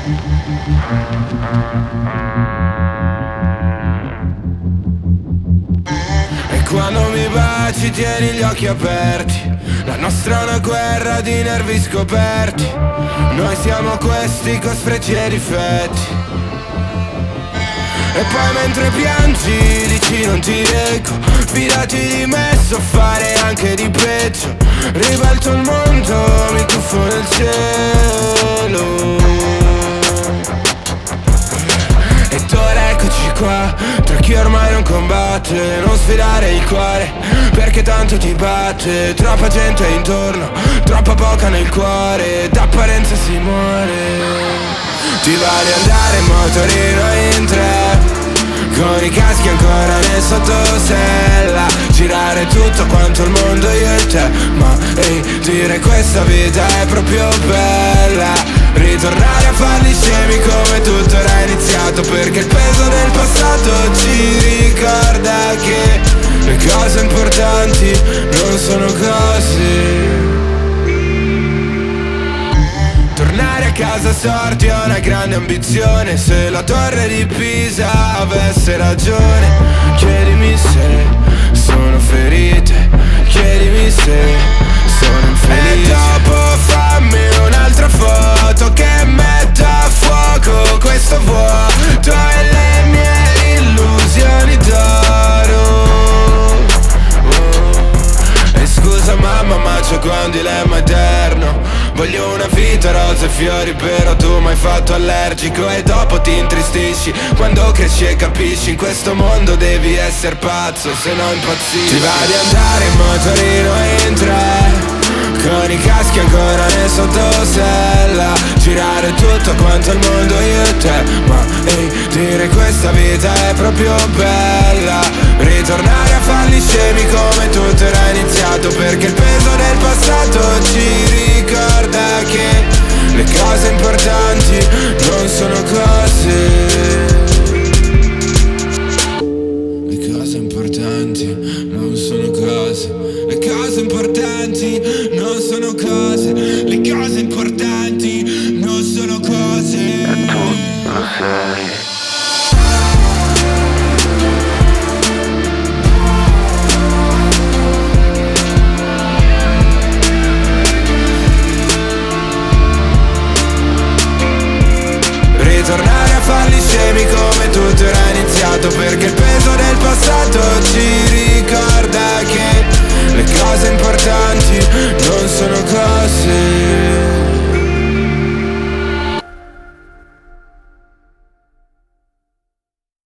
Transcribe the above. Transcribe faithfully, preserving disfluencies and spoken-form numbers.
E quando mi baci tieni gli occhi aperti, la nostra è una guerra di nervi scoperti. Noi siamo questi con sfregi e difetti. E poi mentre piangi dici non ti reggo, fidati di me, so fare anche di peggio. Ribalto il mondo, mi tuffo nel cielo. Ed ora eccoci qua, tra chi ormai non combatte. Non sfidare il cuore, perché tanto ti batte. Troppa gente intorno, troppa poca nel cuore. D'apparenza si muore. Ti va di andare in motorino in tre, con i caschi ancora nel sottosella, girare tutto quanto il mondo io e te. Ma ehi, dire questa vita è proprio bella, ritornare a farli scemi come tutto era iniziato. Perché il peso del passato ci ricorda che le cose importanti non sono cose. Tornare a casa sorti è una grande ambizione. Se la torre di Pisa avesse ragione, chiedimi se sono ferite, chiedimi se sono infelice. E dopo fammi un'altra foto che metta a fuoco questo vuoto e le mie illusioni d'oro. Oh. E scusa mamma ma c'ho qua un dilemma eterno. Voglio una vita, rose e fiori, però tu m'hai fatto allergico. E dopo ti intristisci quando cresci e capisci, in questo mondo devi essere pazzo, se no impazzisci. Ti va di andare in motorino in tre, con i caschi ancora nel sottosella, girare tutto quanto il mondo io e te. Ma ehi, dire questa vita è proprio bella, ritornare a farli scemi come tutto era iniziato. Perché il peso del passato ci ricorda che le cose importanti non sono cose. Le cose importanti non sono cose. Le cose importanti non sono cose. Le cose importanti non sono cose. E tu lo sei.